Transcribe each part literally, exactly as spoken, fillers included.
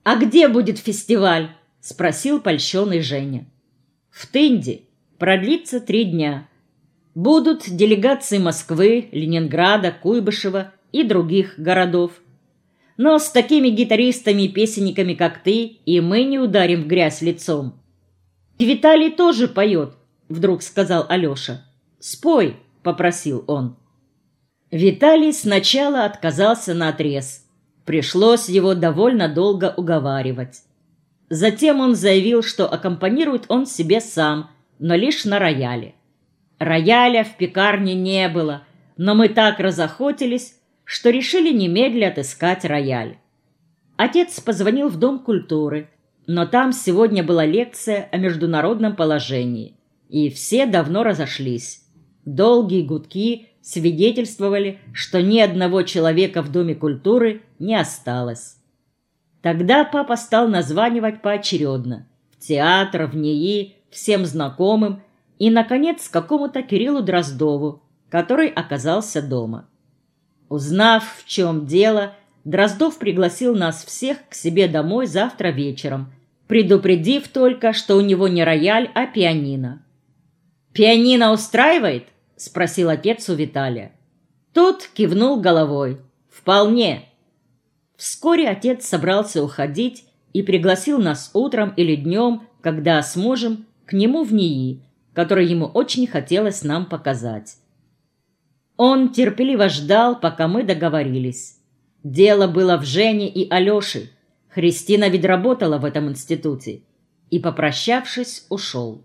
«А где будет фестиваль?» — спросил польщенный Женя. «В Тынде. Продлится три дня. Будут делегации Москвы, Ленинграда, Куйбышева и других городов. Но с такими гитаристами и песенниками, как ты, и мы не ударим в грязь лицом». «И Виталий тоже поет», — вдруг сказал Алеша. «Спой», — попросил он. Виталий сначала отказался наотрез. Пришлось его довольно долго уговаривать. Затем он заявил, что аккомпанирует он себе сам, но лишь на рояле. Рояля в пекарне не было, но мы так разохотились, что решили немедля отыскать рояль. Отец позвонил в Дом культуры, но там сегодня была лекция о международном положении, и все давно разошлись. Долгие гудки свидетельствовали, что ни одного человека в Доме культуры не осталось. Тогда папа стал названивать поочередно – в театр, в НИИ, всем знакомым и, наконец, какому-то Кириллу Дроздову, который оказался дома. Узнав, в чем дело, Дроздов пригласил нас всех к себе домой завтра вечером, предупредив только, что у него не рояль, а пианино. «Пианино устраивает?» — спросил отец у Виталия. Тот кивнул головой. «Вполне». Вскоре отец собрался уходить и пригласил нас утром или днем, когда сможем, к нему в НИИ, который ему очень хотелось нам показать. Он терпеливо ждал, пока мы договорились. Дело было в Жене и Алёше. Христина ведь работала в этом институте. И, попрощавшись, ушел.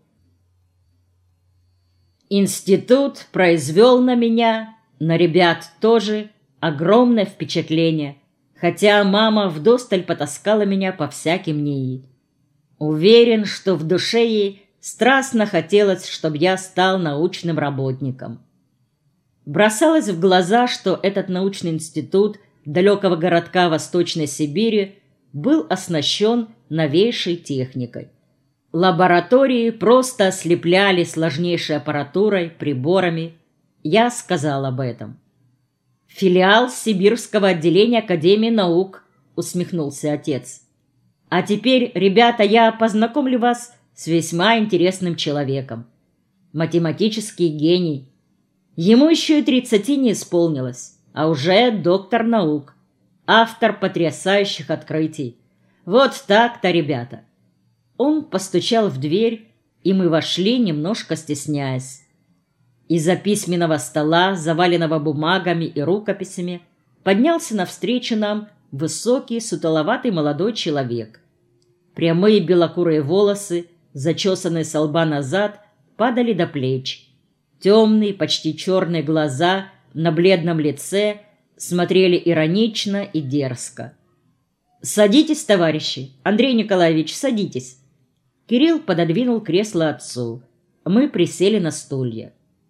Институт произвел на меня, на ребят тоже, огромное впечатление, хотя мама вдосталь потаскала меня по всяким НИИ. Уверен, что в душе ей страстно хотелось, чтобы я стал научным работником. Бросалось в глаза, что этот научный институт далекого городка Восточной Сибири был оснащен новейшей техникой. Лаборатории просто ослепляли сложнейшей аппаратурой, приборами. Я сказал об этом. «Филиал Сибирского отделения Академии наук», — усмехнулся отец. «А теперь, ребята, я познакомлю вас с весьма интересным человеком. Математический гений. Ему еще и тридцати не исполнилось, а уже доктор наук, автор потрясающих открытий. Вот так-то, ребята». Он постучал в дверь, и мы вошли, немножко стесняясь. Из-за письменного стола, заваленного бумагами и рукописями, поднялся навстречу нам высокий, сутуловатый молодой человек. Прямые белокурые волосы, зачесанные со лба назад, падали до плеч. Темные, почти черные глаза на бледном лице смотрели иронично и дерзко. «Садитесь, товарищи! Андрей Николаевич, садитесь!» Кирилл пододвинул кресло отцу. Мы присели на стулья.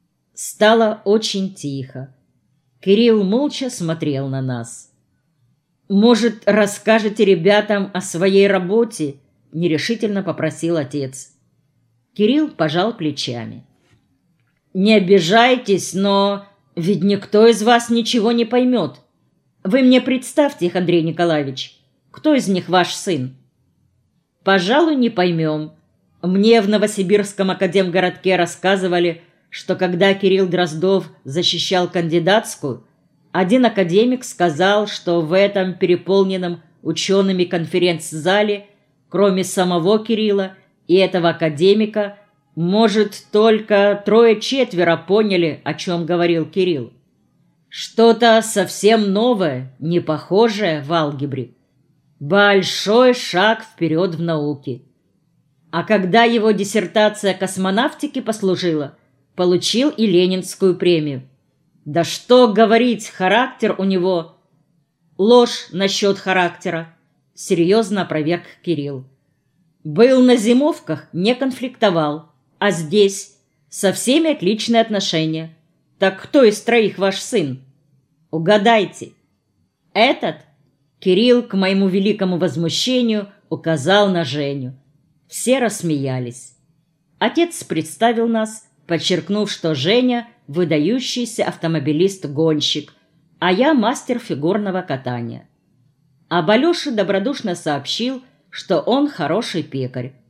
Стало очень тихо. Кирилл молча смотрел на нас. «Может, расскажете ребятам о своей работе?» — нерешительно попросил отец. Кирилл пожал плечами. «Не обижайтесь, но ведь никто из вас ничего не поймет. Вы мне представьте их, Андрей Николаевич. Кто из них ваш сын?» «Пожалуй, не поймем. Мне в Новосибирском академгородке рассказывали, что когда Кирилл Дроздов защищал кандидатскую, один академик сказал, что в этом переполненном учеными конференц-зале, кроме самого Кирилла и этого академика, может, только трое-четверо поняли, о чем говорил Кирилл. Что-то совсем новое, не похожее в алгебре. Большой шаг вперед в науке. А когда его диссертация космонавтики послужила, получил и Ленинскую премию. Да что говорить, характер у него... Ложь насчет характера, серьезно опроверг Кирилл. Был на зимовках, не конфликтовал, а здесь со всеми отличные отношения. Так кто из троих ваш сын? Угадайте. Этот? Кирилл, к моему великому возмущению, указал на Женю. Все рассмеялись. Отец представил нас, подчеркнув, что Женя – выдающийся автомобилист-гонщик, а я мастер фигурного катания. А Алёше добродушно сообщил, что он хороший пекарь.